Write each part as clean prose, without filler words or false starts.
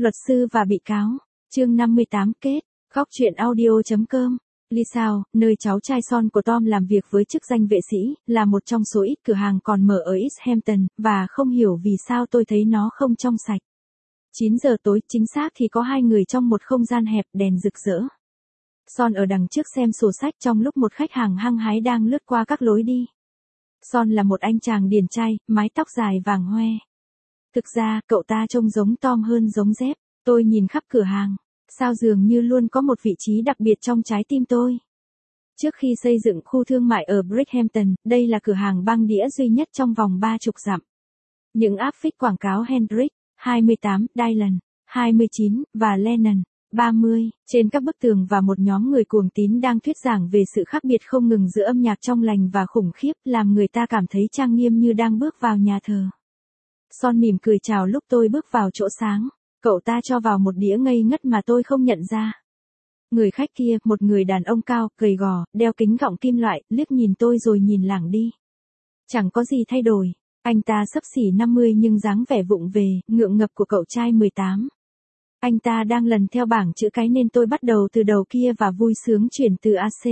Luật sư và bị cáo. Chương 58 kết. Góc truyện audio.com. Lisao, nơi cháu trai Son của Tom làm việc với chức danh vệ sĩ, là một trong số ít cửa hàng còn mở ở East Hampton, và không hiểu vì sao tôi thấy nó không trong sạch. 9 giờ tối, chính xác thì có hai người trong một không gian hẹp, đèn rực rỡ. Son ở đằng trước xem sổ sách trong lúc một khách hàng hăng hái đang lướt qua các lối đi. Son là một anh chàng điển trai, mái tóc dài vàng hoe. Thực ra, cậu ta trông giống Tom hơn giống Dép. Tôi nhìn khắp cửa hàng. Sao dường như luôn có một vị trí đặc biệt trong trái tim tôi. Trước khi xây dựng khu thương mại ở Brickhampton, đây là cửa hàng băng đĩa duy nhất trong vòng 30 dặm. Những áp phích quảng cáo Hendrix, 28, Dylan, 29, và Lennon, 30, trên các bức tường và một nhóm người cuồng tín đang thuyết giảng về sự khác biệt không ngừng giữa âm nhạc trong lành và khủng khiếp, làm người ta cảm thấy trang nghiêm như đang bước vào nhà thờ. Son mỉm cười chào lúc tôi bước vào chỗ sáng. Cậu ta cho vào một đĩa ngây ngất mà tôi không nhận ra. Người khách kia, một người đàn ông cao, gầy gò, đeo kính gọng kim loại, liếc nhìn tôi rồi nhìn lảng đi. Chẳng có gì thay đổi. Anh ta xấp xỉ 50 nhưng dáng vẻ vụng về, ngượng ngập của cậu trai 18. Anh ta đang lần theo bảng chữ cái nên tôi bắt đầu từ đầu kia và vui sướng chuyển từ AC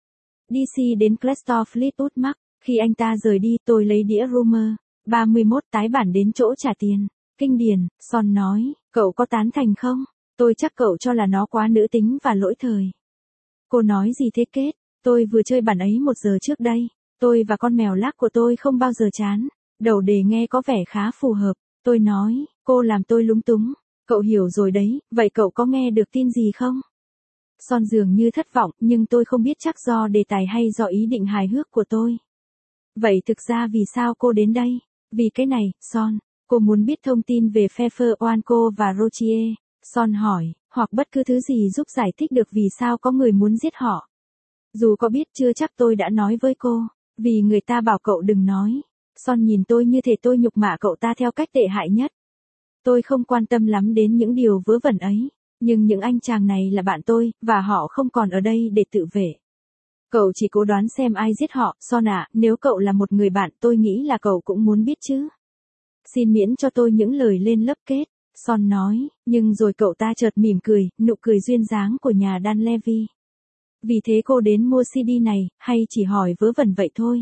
DC đến Crestor Fleetwood Mac. Khi anh ta rời đi, tôi lấy đĩa Rumor 31 tái bản đến chỗ trả tiền. Kinh điển, Son nói, cậu có tán thành không? Tôi chắc cậu cho là nó quá nữ tính và lỗi thời. Cô nói gì thế Kết? Tôi vừa chơi bản ấy 1 giờ trước đây. Tôi và con mèo lác của tôi không bao giờ chán. Đầu đề nghe có vẻ khá phù hợp. Tôi nói, cô làm tôi lúng túng. Cậu hiểu rồi đấy, vậy cậu có nghe được tin gì không? Son dường như thất vọng, nhưng tôi không biết chắc do đề tài hay do ý định hài hước của tôi. Vậy thực ra vì sao cô đến đây? Vì cái này, Son. Cô muốn biết thông tin về Pfeffer Oanco và Rochier, Son hỏi, hoặc bất cứ thứ gì giúp giải thích được vì sao có người muốn giết họ. Dù có biết chưa chắc tôi đã nói với cô, vì người ta bảo cậu đừng nói. Son nhìn tôi như thể tôi nhục mạ cậu ta theo cách tệ hại nhất. Tôi không quan tâm lắm đến những điều vớ vẩn ấy, nhưng những anh chàng này là bạn tôi, và họ không còn ở đây để tự vệ. Cậu chỉ cố đoán xem ai giết họ, Son ạ, nếu cậu là một người bạn tôi nghĩ là cậu cũng muốn biết chứ. Xin miễn cho tôi những lời lên lớp Kết, Son nói, nhưng rồi cậu ta chợt mỉm cười, nụ cười duyên dáng của nhà Dan Levy. Vì thế cô đến mua CD này, hay chỉ hỏi vớ vẩn vậy thôi?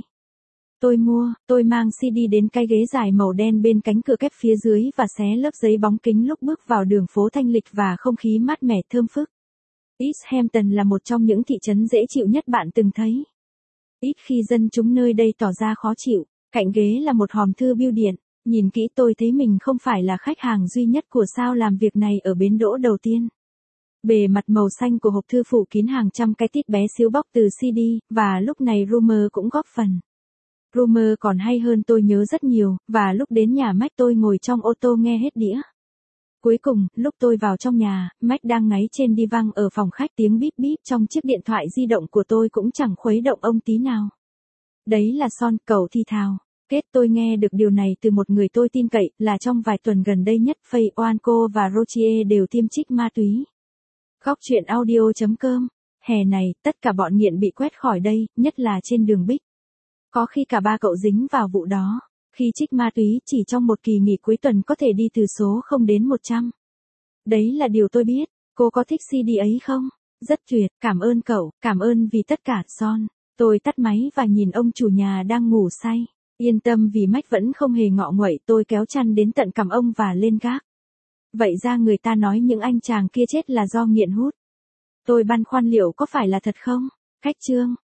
Tôi mang CD đến cái ghế dài màu đen bên cánh cửa kép phía dưới và xé lớp giấy bóng kính lúc bước vào đường phố thanh lịch và không khí mát mẻ thơm phức. East Hampton là một trong những thị trấn dễ chịu nhất bạn từng thấy. Ít khi dân chúng nơi đây tỏ ra khó chịu, cạnh ghế là một hòm thư bưu điện. Nhìn kỹ tôi thấy mình không phải là khách hàng duy nhất của sao làm việc này ở bến đỗ đầu tiên. Bề mặt màu xanh của hộp thư phủ kín hàng trăm cái tít bé xíu bóc từ CD, và lúc này Rumor cũng góp phần. Rumor còn hay hơn tôi nhớ rất nhiều, và lúc đến nhà Mac tôi ngồi trong ô tô nghe hết đĩa. Cuối cùng, lúc tôi vào trong nhà, Mac đang ngáy trên đi văng ở phòng khách, tiếng bíp bíp trong chiếc điện thoại di động của tôi cũng chẳng khuấy động ông tí nào. Đấy là Son, cậu thì thào. Kết tôi nghe được điều này từ một người tôi tin cậy, là trong vài tuần gần đây nhất Faye Oanco và Rochier đều tiêm trích ma túy. Góc truyện audio.com. Hè này, tất cả bọn nghiện bị quét khỏi đây, nhất là trên đường Bích. Có khi cả ba cậu dính vào vụ đó. Khi trích ma túy chỉ trong một kỳ nghỉ cuối tuần có thể đi từ số 0 đến 100. Đấy là điều tôi biết. Cô có thích CD ấy không? Rất tuyệt, cảm ơn cậu, cảm ơn vì tất cả, Son. Tôi tắt máy và nhìn ông chủ nhà đang ngủ say. Yên tâm vì Mac vẫn không hề ngọ nguậy, tôi kéo chăn đến tận cằm ông và lên gác. Vậy ra người ta nói những anh chàng kia chết là do nghiện hút. Tôi băn khoăn liệu có phải là thật không? Khách chương.